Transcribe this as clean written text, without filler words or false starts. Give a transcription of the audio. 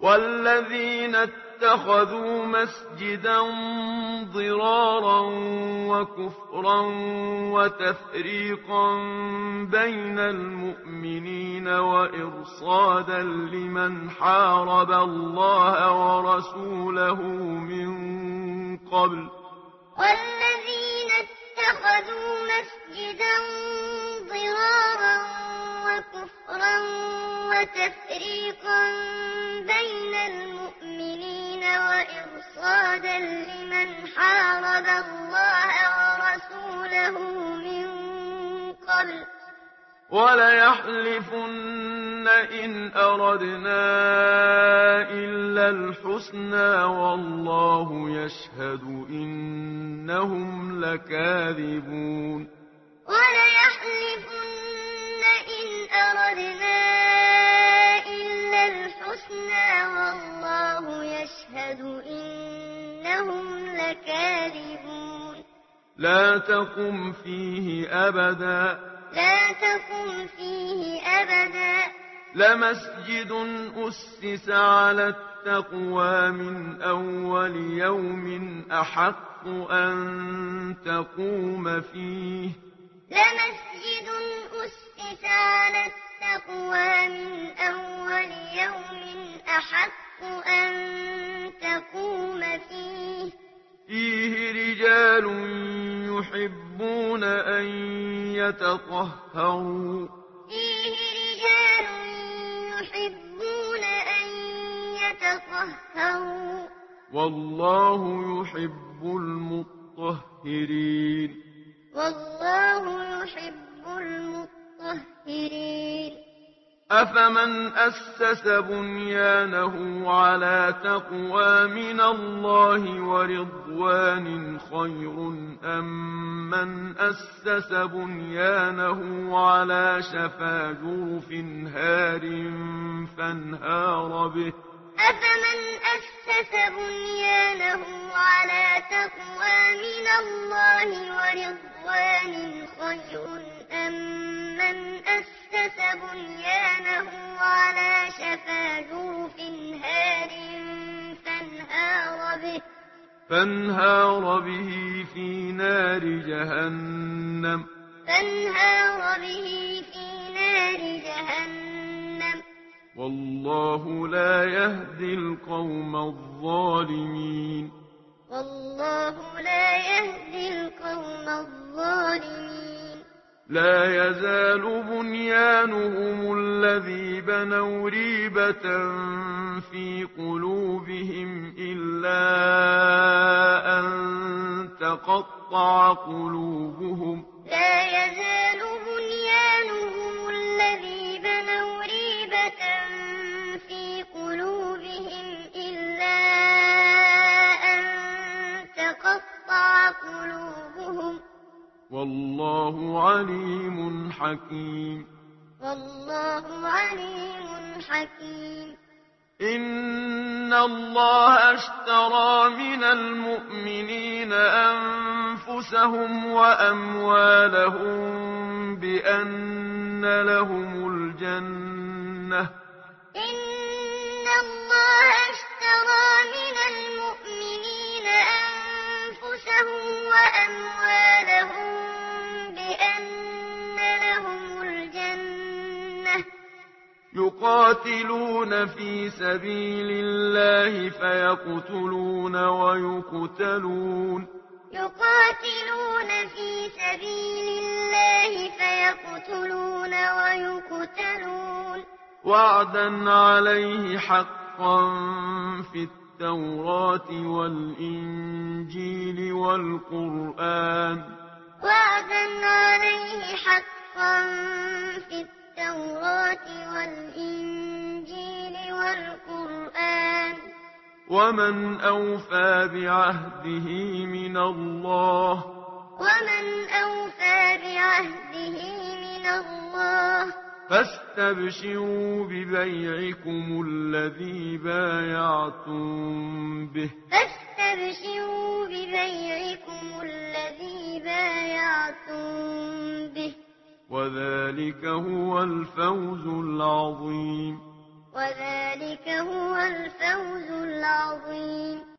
والذين اتخذوا مسجدا ضرارا وكفرا وتفريقا بين المؤمنين وإرصادا لمن حارب الله ورسوله من قبل والذين اتخذوا مسجدا ضرارا وكفرا وتفريقا بين المؤمنين وإرصادا لمن حارب الله ورسوله من قبل وليحلفن إن أردنا إلا الحسنى والله يشهد إنهم لكاذبون وليحلفن إن أردنا إلا الحسنى والله يشهد إنهم لكاذبون لا تقم فيه أبدا لمسجد أسس على التقوى من أول يوم أحق أن تقوم فيه لمسجد أسس على التقوى من أول يوم أحق أن تقوم فيه رجال يحبون أن يتطهروا والله يحب المطهرين أفمن أسس بنيانه على تقوى من الله ورضوان خير أم من أسس بنيانه على شفا جرف هار فانهار به أفمن أسس بنيانه على تقوى من الله ورضوان خير أم من أسس بنيانه على شفا جرف هار فانهار به في نار جهنم والله لا يهدي القوم الظالمين لا يزال بنيانهم الذي بنوا ريبة في قلوبهم إلا أن تقطع قلوبهم والله عليم حكيم إن الله اشترى من المؤمنين أنفسهم وأموالهم بأن لهم الجنة إن الله اشترى من المؤمنين أنفسهم وأموالهم بأن لهم الجنة يقاتلون في سبيل الله فيقتلون ويقتلون وعدا عليه حقا في التوراة والإنجيل والقرآن ومن أوفى بعهده من الله فاستبشروا ببيعكم الذي بايعتم به وذلك هو الفوز العظيم وذلك هو الفوز العظيم.